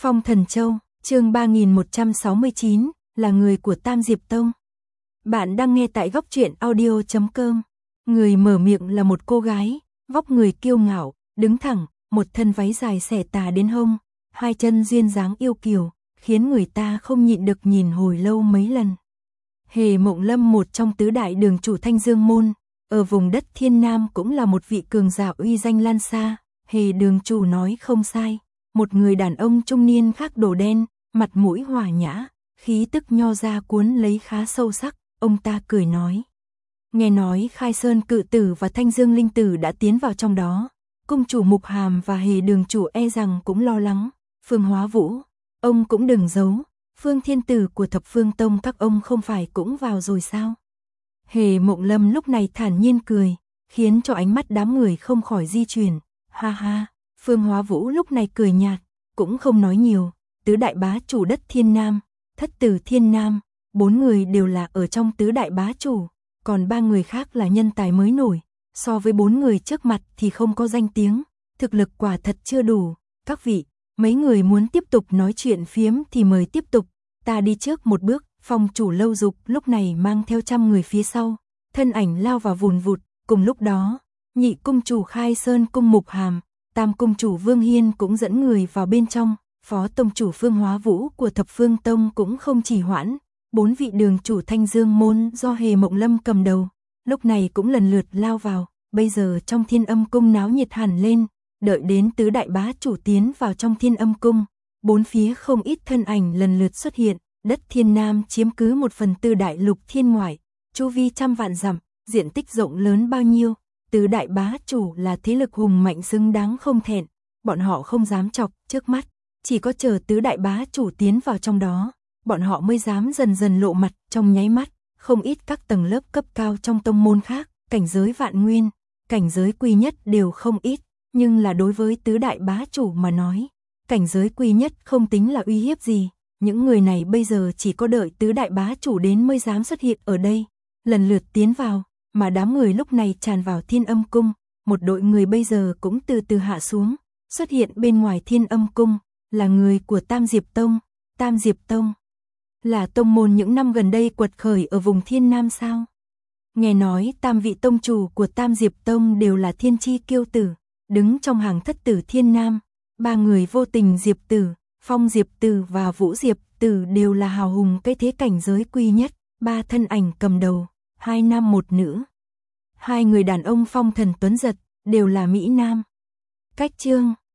Phong Thần Châu, chương 3169, là người của Tam Diệp Tông. Bạn đang nghe tại góc truyện audio.com. Người mở miệng là một cô gái, vóc người kiêu ngạo, đứng thẳng, một thân váy dài xẻ tà đến hông, hai chân duyên dáng yêu kiều, khiến người ta không nhịn được nhìn hồi lâu mấy lần. Hề Mộng Lâm, một trong tứ đại đường chủ Thanh Dương Môn, ở vùng đất Thiên Nam cũng là một vị cường giả uy danh lan xa. Hề đường chủ nói không sai, một người đàn ông trung niên khác đồ đen, mặt mũi hòa nhã, khí tức nho ra cuốn lấy khá sâu sắc. Ông ta cười nói: nghe nói Khai Sơn Cự Tử và Thanh Dương Linh Tử đã tiến vào trong đó, cung chủ Mục Hàm và Hề đường chủ e rằng cũng lo lắng. Phương Hóa Vũ, ông cũng đừng giấu, Phương Thiên Tử của Thập Phương Tông các ông không phải cũng vào rồi sao? Hề Mộng Lâm lúc này thản nhiên cười, khiến cho ánh mắt đám người không khỏi di chuyển. Ha ha, Phương Hóa Vũ lúc này cười nhạt, cũng không nói nhiều. Tứ đại bá chủ đất Thiên Nam, Thất Tử Thiên Nam, 4 người đều là ở trong tứ đại bá chủ, còn 3 người khác là nhân tài mới nổi, so với 4 người trước mặt thì không có danh tiếng, thực lực quả thật chưa đủ. Các vị, mấy người muốn tiếp tục nói chuyện phiếm thì mời tiếp tục, ta đi trước một bước. Phong chủ Lâu Dục lúc này mang theo 100 người phía sau, thân ảnh lao vào vùn vụt. Cùng lúc đó, nhị cung chủ Khai Sơn cung Mục Hàm, tam cung chủ Vương Hiên cũng dẫn người vào bên trong, phó tông chủ Phương Hóa Vũ của Thập Phương Tông cũng không trì hoãn. 4 vị đường chủ Thanh Dương Môn do Hề Mộng Lâm cầm đầu, lúc này cũng lần lượt lao vào. Bây giờ trong Thiên Âm Cung náo nhiệt hẳn lên, đợi đến tứ đại bá chủ tiến vào trong Thiên Âm Cung, bốn phía không ít thân ảnh lần lượt xuất hiện. Đất Thiên Nam chiếm cứ 1/4 đại lục thiên ngoại, chu vi trăm vạn dặm, diện tích rộng lớn bao nhiêu, tứ đại bá chủ là thế lực hùng mạnh xứng đáng không thẹn, bọn họ không dám chọc. Trước mắt, chỉ có chờ tứ đại bá chủ tiến vào trong đó, bọn họ mới dám dần dần lộ mặt. Trong nháy mắt, không ít các tầng lớp cấp cao trong tông môn khác, cảnh giới vạn nguyên, cảnh giới quy nhất đều không ít, nhưng là đối với tứ đại bá chủ mà nói, cảnh giới quy nhất không tính là uy hiếp gì. Những người này bây giờ chỉ có đợi tứ đại bá chủ đến mới dám xuất hiện ở đây, lần lượt tiến vào, mà đám người lúc này tràn vào Thiên Âm Cung, một đội người bây giờ cũng từ từ hạ xuống, xuất hiện bên ngoài Thiên Âm Cung, là người của Tam Diệp Tông. Tam Diệp Tông là tông môn những năm gần đây quật khởi ở vùng Thiên Nam sao? Nghe nói tam vị tông chủ của Tam Diệp Tông đều là thiên chi kiêu tử, đứng trong hàng thất tử Thiên Nam, 3 người Vô Tình Diệp Tử, Phong Diệp Tử và Vũ Diệp Tử đều là hào hùng cái thế cảnh giới quy nhất. 3 thân ảnh cầm đầu, 2 nam 1 nữ. 2 người đàn ông phong thần tuấn giật, đều là Mỹ Nam. Cách chương